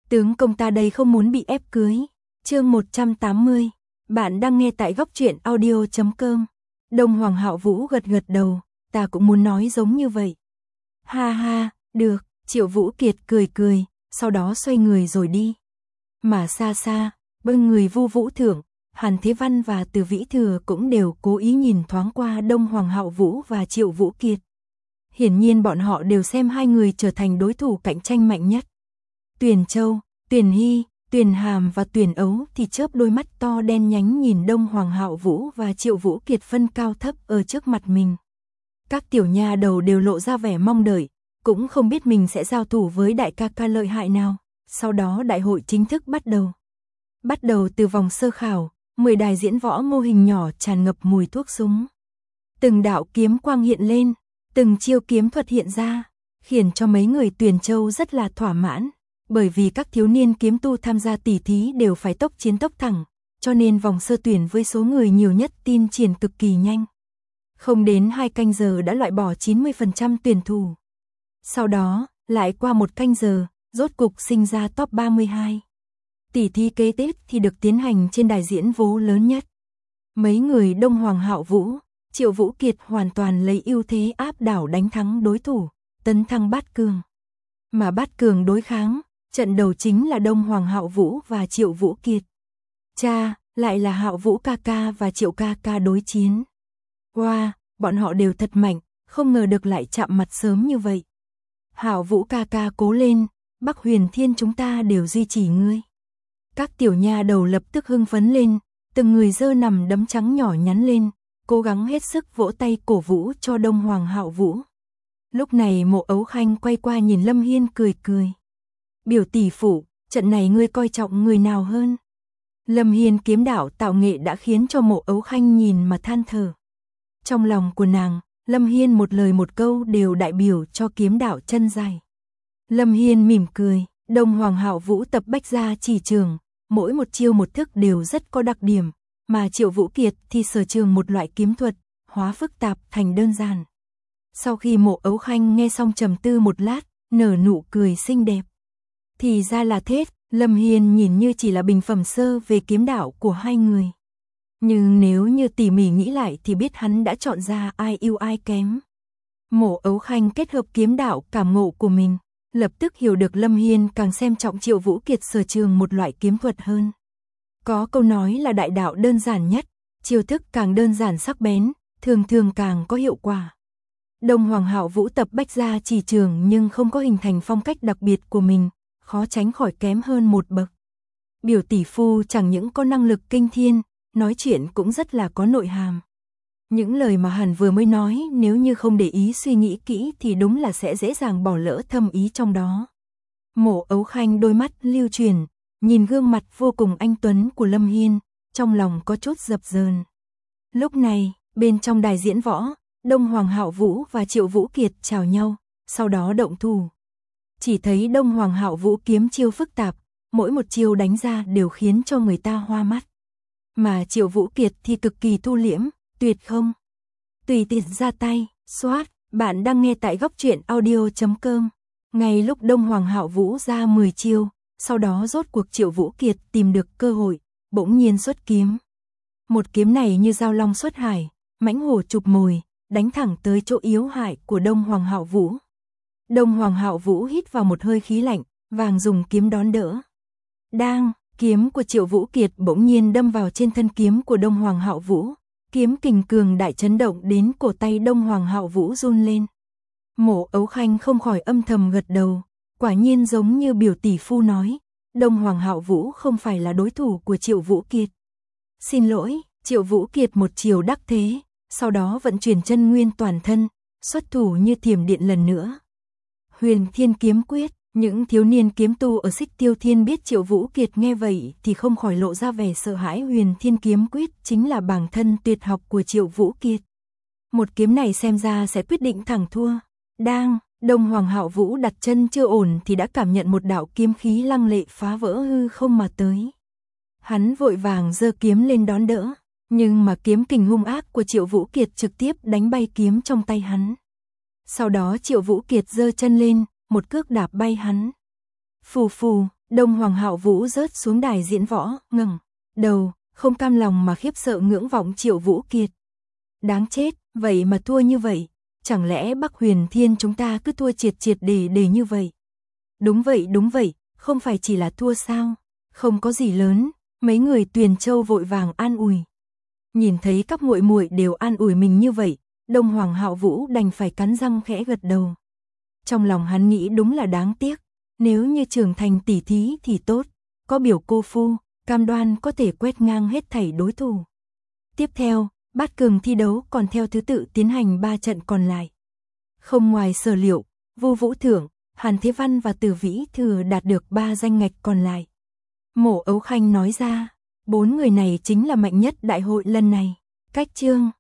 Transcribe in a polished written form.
Tướng công ta đây không muốn bị ép cưới. Chương 180. Bạn đang nghe tại góc truyện audio.com. Đông Hoàng Hạo Vũ gật gật đầu, ta cũng muốn nói giống như vậy. Ha ha, được, Triệu Vũ Kiệt cười cười, sau đó xoay người rồi đi. Mà xa xa, bên người Vu Vũ Thượng, Hàn Thế Văn và Từ Vĩ Thừa cũng đều cố ý nhìn thoáng qua Đông Hoàng Hạo Vũ và Triệu Vũ Kiệt. Hiển nhiên bọn họ đều xem hai người trở thành đối thủ cạnh tranh mạnh nhất. Tuyền Châu, Tuyền Hy, Tuyền Hàm và Tuyền Ấu thì chớp đôi mắt to đen nhánh nhìn Đông Hoàng Hạo Vũ và Triệu Vũ Kiệt phân cao thấp ở trước mặt mình. Các tiểu nha đầu đều lộ ra vẻ mong đợi, cũng không biết mình sẽ giao thủ với đại ca ca lợi hại nào. Sau đó đại hội chính thức bắt đầu. Bắt đầu từ vòng sơ khảo, 10 đài diễn võ mô hình nhỏ tràn ngập mùi thuốc súng. Từng đạo kiếm quang hiện lên, từng chiêu kiếm thuật hiện ra, khiến cho mấy người Tuyền Châu rất là thỏa mãn. Bởi vì các thiếu niên kiếm tu tham gia tỉ thí đều phải tốc chiến tốc thẳng, cho nên vòng sơ tuyển với số người nhiều nhất tin triển cực kỳ nhanh. Không đến 2 canh giờ đã loại bỏ 90% tuyển thủ. Sau đó, lại qua 1 canh giờ, rốt cục sinh ra top 32. Tỉ thí kế tiếp thì được tiến hành trên đài diễn võ lớn nhất. Mấy người Đông Hoàng Hạo Vũ, Triệu Vũ Kiệt hoàn toàn lấy ưu thế áp đảo đánh thắng đối thủ, tấn thăng bát cường. Mà bát cường đối kháng, trận đầu chính là Đông Hoàng Hạo Vũ và Triệu Vũ Kiệt. Cha, lại là Hạo Vũ ca ca và Triệu ca ca đối chiến. Wow, bọn họ đều thật mạnh, không ngờ được lại chạm mặt sớm như vậy. Hạo Vũ ca ca cố lên, Bắc Huyền Thiên chúng ta đều duy trì ngươi. Các tiểu nha đầu lập tức hưng phấn lên, từng người giơ nằm đấm trắng nhỏ nhắn lên, cố gắng hết sức vỗ tay cổ vũ cho Đông Hoàng Hạo Vũ. Lúc này Mộ Ấu Khanh quay qua nhìn Lâm Hiên cười cười. Biểu tỷ phụ, trận này ngươi coi trọng người nào hơn? Lâm Hiên kiếm đạo tạo nghệ đã khiến cho Mộ Ấu Khanh nhìn mà than thở. Trong lòng của nàng, Lâm Hiên một lời một câu đều đại biểu cho kiếm đạo chân dài. Lâm Hiên mỉm cười, Đông Hoàng Hạo Vũ tập bách gia chỉ trường, mỗi một chiêu một thức đều rất có đặc điểm, mà Triệu Vũ Kiệt thì sở trường một loại kiếm thuật, hóa phức tạp thành đơn giản. Sau khi Mộ Ấu Khanh nghe xong trầm tư một lát, nở nụ cười xinh đẹp. Thì ra là thế, Lâm Hiên nhìn như chỉ là bình phẩm sơ về kiếm đạo của hai người. Nhưng nếu như tỉ mỉ nghĩ lại thì biết hắn đã chọn ra ai ưu ai kém. Mộ Ấu Khanh kết hợp kiếm đạo cảm ngộ của mình, lập tức hiểu được Lâm Hiên càng xem trọng Triệu Vũ Kiệt sở trường một loại kiếm thuật hơn. Có câu nói là đại đạo đơn giản nhất, chiêu thức càng đơn giản sắc bén, thường thường càng có hiệu quả. Đông Hoàng Hạo Vũ tập bách gia chỉ trường nhưng không có hình thành phong cách đặc biệt của mình, khó tránh khỏi kém hơn một bậc. Biểu tỷ phu chẳng những có năng lực kinh thiên, nói chuyện cũng rất là có nội hàm. Những lời mà Hàn vừa mới nói nếu như không để ý suy nghĩ kỹ thì đúng là sẽ dễ dàng bỏ lỡ thâm ý trong đó. Mộ Ấu Khanh đôi mắt lưu chuyển, nhìn gương mặt vô cùng anh tuấn của Lâm Hiên, trong lòng có chút dập dờn. Lúc này, bên trong đài diễn võ, Đông Hoàng Hạo Vũ và Triệu Vũ Kiệt chào nhau, sau đó động thủ. Chỉ thấy Đông Hoàng Hạo Vũ kiếm chiêu phức tạp, mỗi một chiêu đánh ra đều khiến cho người ta hoa mắt. Mà Triệu Vũ Kiệt thì cực kỳ thu liễm, tuyệt không. Tùy tiện ra tay, xoát, bạn đang nghe tại góc truyện audio.com. Ngay lúc Đông Hoàng Hạo Vũ ra 10 chiêu, sau đó rốt cuộc Triệu Vũ Kiệt tìm được cơ hội, bỗng nhiên xuất kiếm. Một kiếm này như dao long xuất hải, mãnh hổ chụp mồi, đánh thẳng tới chỗ yếu hại của Đông Hoàng Hạo Vũ. Đông Hoàng Hạo Vũ hít vào một hơi khí lạnh, vàng dùng kiếm đón đỡ. Đang, kiếm của Triệu Vũ Kiệt bỗng nhiên đâm vào trên thân kiếm của Đông Hoàng Hạo Vũ, kiếm kình cường đại chấn động đến cổ tay Đông Hoàng Hạo Vũ run lên. Mộ Ấu Khanh không khỏi âm thầm gật đầu, quả nhiên giống như biểu tỷ phu nói, Đông Hoàng Hạo Vũ không phải là đối thủ của Triệu Vũ Kiệt. Xin lỗi, Triệu Vũ Kiệt một chiều đắc thế, sau đó vận chuyển chân nguyên toàn thân, xuất thủ như thiểm điện lần nữa. Huyền Thiên kiếm quyết, những thiếu niên kiếm tu ở Xích Tiêu Thiên biết Triệu Vũ Kiệt nghe vậy thì không khỏi lộ ra vẻ sợ hãi. Huyền Thiên kiếm quyết chính là bản thân tuyệt học của Triệu Vũ Kiệt. Một kiếm này xem ra sẽ quyết định thắng thua. Đang, Đông Hoàng Hạo Vũ đặt chân chưa ổn thì đã cảm nhận một đạo kiếm khí lăng lệ phá vỡ hư không mà tới. Hắn vội vàng giơ kiếm lên đón đỡ, nhưng mà kiếm kình hung ác của Triệu Vũ Kiệt trực tiếp đánh bay kiếm trong tay hắn. Sau đó Triệu Vũ Kiệt giơ chân lên, một cước đạp bay hắn. Phù phù, Đông Hoàng Hạo Vũ rớt xuống đài diễn võ, ngẩng đầu, không cam lòng mà khiếp sợ ngưỡng vọng Triệu Vũ Kiệt. Đáng chết, vậy mà thua như vậy, chẳng lẽ Bắc Huyền Thiên chúng ta cứ thua triệt triệt để như vậy? Đúng vậy, không phải chỉ là thua sao? Không có gì lớn, mấy người Tuyền Châu vội vàng an ủi. Nhìn thấy các muội muội đều an ủi mình như vậy, Đông Hoàng Hạo Vũ đành phải cắn răng khẽ gật đầu. Trong lòng hắn nghĩ đúng là đáng tiếc, nếu như trưởng thành tỷ thí thì tốt, có biểu cô phu, cam đoan có thể quét ngang hết thảy đối thủ. Tiếp theo, bát cường thi đấu còn theo thứ tự tiến hành 3 trận còn lại. Không ngoài sở liệu, Vu Vũ Thưởng, Hàn Thế Văn và Từ Vĩ Thừa đạt được 3 danh ngạch còn lại. Mộ Ấu Khanh nói ra, 4 người này chính là mạnh nhất đại hội lần này. Cách chương